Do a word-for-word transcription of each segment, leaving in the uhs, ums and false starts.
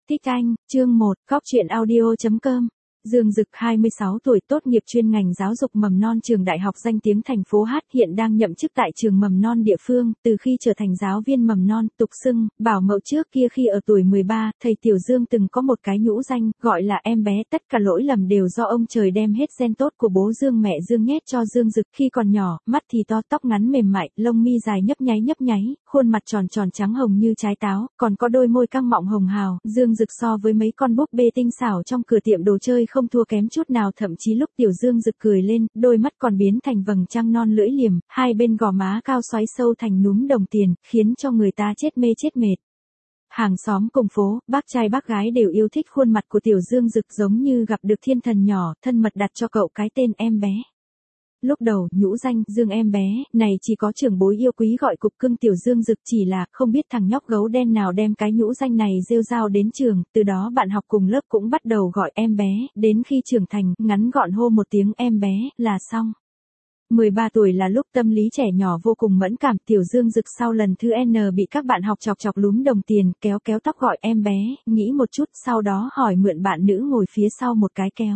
Thích anh, chương một, Góc truyện audio.com. Dương Dực hai mươi sáu tuổi, tốt nghiệp chuyên ngành giáo dục mầm non trường đại học danh tiếng thành phố H, hiện đang nhậm chức tại trường mầm non địa phương. Từ khi trở thành giáo viên mầm non, tục xưng, bảo mẫu trước kia khi ở tuổi mười ba, thầy Tiểu Dương từng có một cái nhũ danh, gọi là em bé. Tất cả lỗi lầm đều do ông trời đem hết gen tốt của bố Dương mẹ Dương nhét cho Dương Dực. Khi còn nhỏ, mắt thì to, tóc ngắn mềm mại, lông mi dài nhấp nháy nhấp nháy, khuôn mặt tròn tròn trắng hồng như trái táo, còn có đôi môi căng mọng hồng hào. Dương Dực so với mấy con búp bê tinh xảo trong cửa tiệm đồ chơi không thua kém chút nào, thậm chí lúc Tiểu Dương Dực cười lên, đôi mắt còn biến thành vầng trăng non lưỡi liềm, hai bên gò má cao xoáy sâu thành núm đồng tiền, khiến cho người ta chết mê chết mệt. Hàng xóm cùng phố, bác trai bác gái đều yêu thích khuôn mặt của Tiểu Dương Dực, giống như gặp được thiên thần nhỏ, thân mật đặt cho cậu cái tên em bé. Lúc đầu, nhũ danh Dương em bé này chỉ có trưởng bối yêu quý gọi cục cưng Tiểu Dương Dực, chỉ là không biết thằng nhóc gấu đen nào đem cái nhũ danh này rêu rao đến trường, từ đó bạn học cùng lớp cũng bắt đầu gọi em bé, đến khi trưởng thành, ngắn gọn hô một tiếng em bé là xong. mười ba tuổi là lúc tâm lý trẻ nhỏ vô cùng mẫn cảm. Tiểu Dương Dực sau lần thứ N bị các bạn học chọc chọc lúm đồng tiền, kéo kéo tóc gọi em bé, nghĩ một chút, sau đó hỏi mượn bạn nữ ngồi phía sau một cái kéo.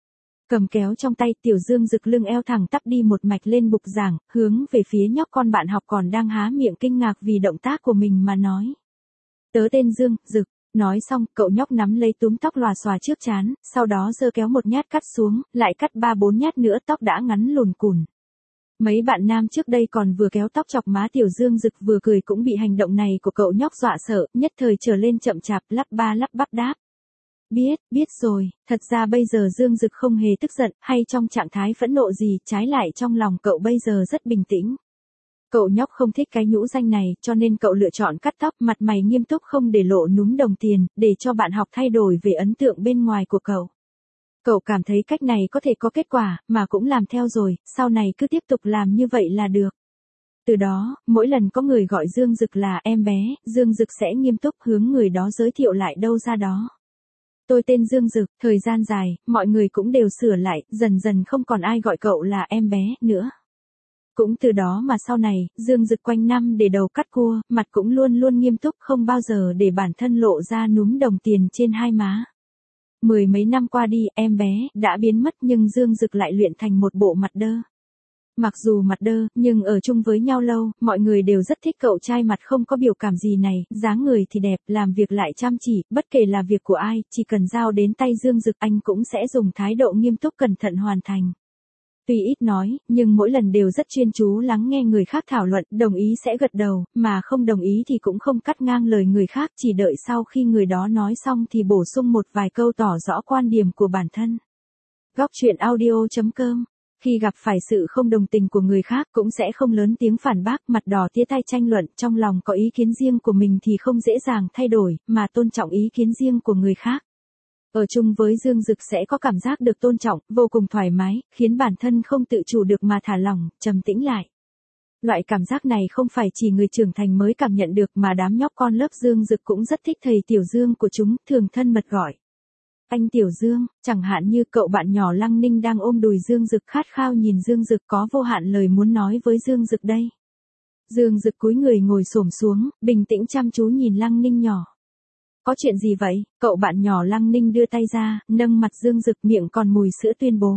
Cầm kéo trong tay, Tiểu Dương Dực lưng eo thẳng tắp đi một mạch lên bục giảng, hướng về phía nhóc con bạn học còn đang há miệng kinh ngạc vì động tác của mình mà nói. Tớ tên Dương Dực. Nói xong, cậu nhóc nắm lấy túm tóc lòa xòa trước trán, sau đó giơ kéo một nhát cắt xuống, lại cắt ba bốn nhát nữa, tóc đã ngắn lùn cùn. Mấy bạn nam trước đây còn vừa kéo tóc chọc má Tiểu Dương Dực vừa cười cũng bị hành động này của cậu nhóc dọa sợ, nhất thời trở lên chậm chạp, lắp ba lắp bắp đáp. Biết, biết rồi. Thật ra bây giờ Dương Dực không hề tức giận, hay trong trạng thái phẫn nộ gì, trái lại trong lòng cậu bây giờ rất bình tĩnh. Cậu nhóc không thích cái nhũ danh này, cho nên cậu lựa chọn cắt tóc, mặt mày nghiêm túc không để lộ núm đồng tiền, để cho bạn học thay đổi về ấn tượng bên ngoài của cậu. Cậu cảm thấy cách này có thể có kết quả, mà cũng làm theo rồi, sau này cứ tiếp tục làm như vậy là được. Từ đó, mỗi lần có người gọi Dương Dực là em bé, Dương Dực sẽ nghiêm túc hướng người đó giới thiệu lại đâu ra đó. Tôi tên Dương Dực. Thời gian dài, mọi người cũng đều sửa lại, dần dần không còn ai gọi cậu là em bé nữa. Cũng từ đó mà sau này, Dương Dực quanh năm để đầu cắt cua, mặt cũng luôn luôn nghiêm túc, không bao giờ để bản thân lộ ra núm đồng tiền trên hai má. Mười mấy năm qua đi, em bé đã biến mất nhưng Dương Dực lại luyện thành một bộ mặt đơ. Mặc dù mặt đơ, nhưng ở chung với nhau lâu, mọi người đều rất thích cậu trai mặt không có biểu cảm gì này, dáng người thì đẹp, làm việc lại chăm chỉ, bất kể là việc của ai, chỉ cần giao đến tay Dương Dực anh cũng sẽ dùng thái độ nghiêm túc cẩn thận hoàn thành. Tuy ít nói, nhưng mỗi lần đều rất chuyên chú lắng nghe người khác thảo luận, đồng ý sẽ gật đầu, mà không đồng ý thì cũng không cắt ngang lời người khác, chỉ đợi sau khi người đó nói xong thì bổ sung một vài câu tỏ rõ quan điểm của bản thân. Góc truyện audio.com. Khi gặp phải sự không đồng tình của người khác cũng sẽ không lớn tiếng phản bác, mặt đỏ tía tai tranh luận, trong lòng có ý kiến riêng của mình thì không dễ dàng thay đổi, mà tôn trọng ý kiến riêng của người khác. Ở chung với Dương Dực sẽ có cảm giác được tôn trọng, vô cùng thoải mái, khiến bản thân không tự chủ được mà thả lỏng, trầm tĩnh lại. Loại cảm giác này không phải chỉ người trưởng thành mới cảm nhận được mà đám nhóc con lớp Dương Dực cũng rất thích thầy Tiểu Dương của chúng, thường thân mật gọi. Anh Tiểu Dương, chẳng hạn như cậu bạn nhỏ Lăng Ninh đang ôm đùi Dương Dực khát khao nhìn Dương Dực, có vô hạn lời muốn nói với Dương Dực đây. Dương Dực cúi người ngồi xổm xuống, bình tĩnh chăm chú nhìn Lăng Ninh nhỏ. Có chuyện gì vậy? Cậu bạn nhỏ Lăng Ninh đưa tay ra, nâng mặt Dương Dực, miệng còn mùi sữa tuyên bố.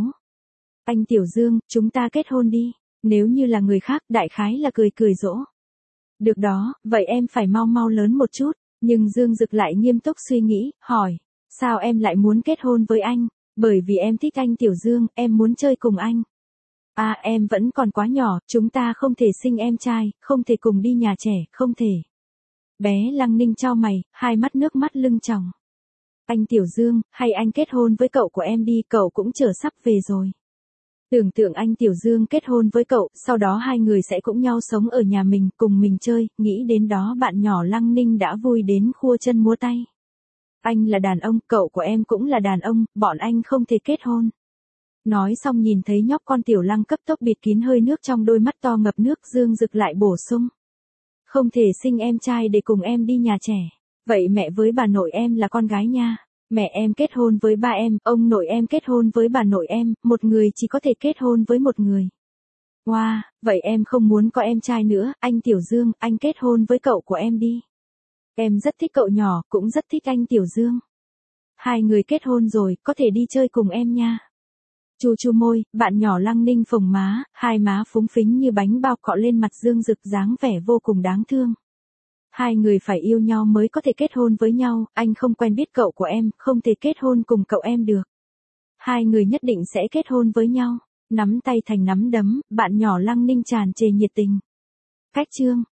Anh Tiểu Dương, chúng ta kết hôn đi. Nếu như là người khác, đại khái là cười cười dỗ. Được đó, vậy em phải mau mau lớn một chút. Nhưng Dương Dực lại nghiêm túc suy nghĩ, hỏi. Sao em lại muốn kết hôn với anh? Bởi vì em thích anh Tiểu Dương, em muốn chơi cùng anh. À, em vẫn còn quá nhỏ, chúng ta không thể sinh em trai, không thể cùng đi nhà trẻ, không thể. Bé Lăng Ninh chau mày, hai mắt nước mắt lưng tròng. Anh Tiểu Dương, hay anh kết hôn với cậu của em đi, cậu cũng chờ sắp về rồi. Tưởng tượng anh Tiểu Dương kết hôn với cậu, sau đó hai người sẽ cũng nhau sống ở nhà mình, cùng mình chơi, nghĩ đến đó bạn nhỏ Lăng Ninh đã vui đến khua chân múa tay. Anh là đàn ông, cậu của em cũng là đàn ông, bọn anh không thể kết hôn. Nói xong nhìn thấy nhóc con Tiểu Lăng cấp tốc bịt kín hơi nước trong đôi mắt to ngập nước, Dương Dực lại bổ sung. Không thể sinh em trai để cùng em đi nhà trẻ. Vậy mẹ với bà nội em là con gái nha. Mẹ em kết hôn với ba em, ông nội em kết hôn với bà nội em, một người chỉ có thể kết hôn với một người. Wow, vậy em không muốn có em trai nữa, anh Tiểu Dương, anh kết hôn với cậu của em đi. Em rất thích cậu nhỏ, cũng rất thích anh Tiểu Dương. Hai người kết hôn rồi, có thể đi chơi cùng em nha. Chu chu môi, bạn nhỏ Lăng Ninh phồng má, hai má phúng phính như bánh bao cọ lên mặt Dương Dực dáng vẻ vô cùng đáng thương. Hai người phải yêu nhau mới có thể kết hôn với nhau, anh không quen biết cậu của em, không thể kết hôn cùng cậu em được. Hai người nhất định sẽ kết hôn với nhau. Nắm tay thành nắm đấm, bạn nhỏ Lăng Ninh tràn trề nhiệt tình. Cách chương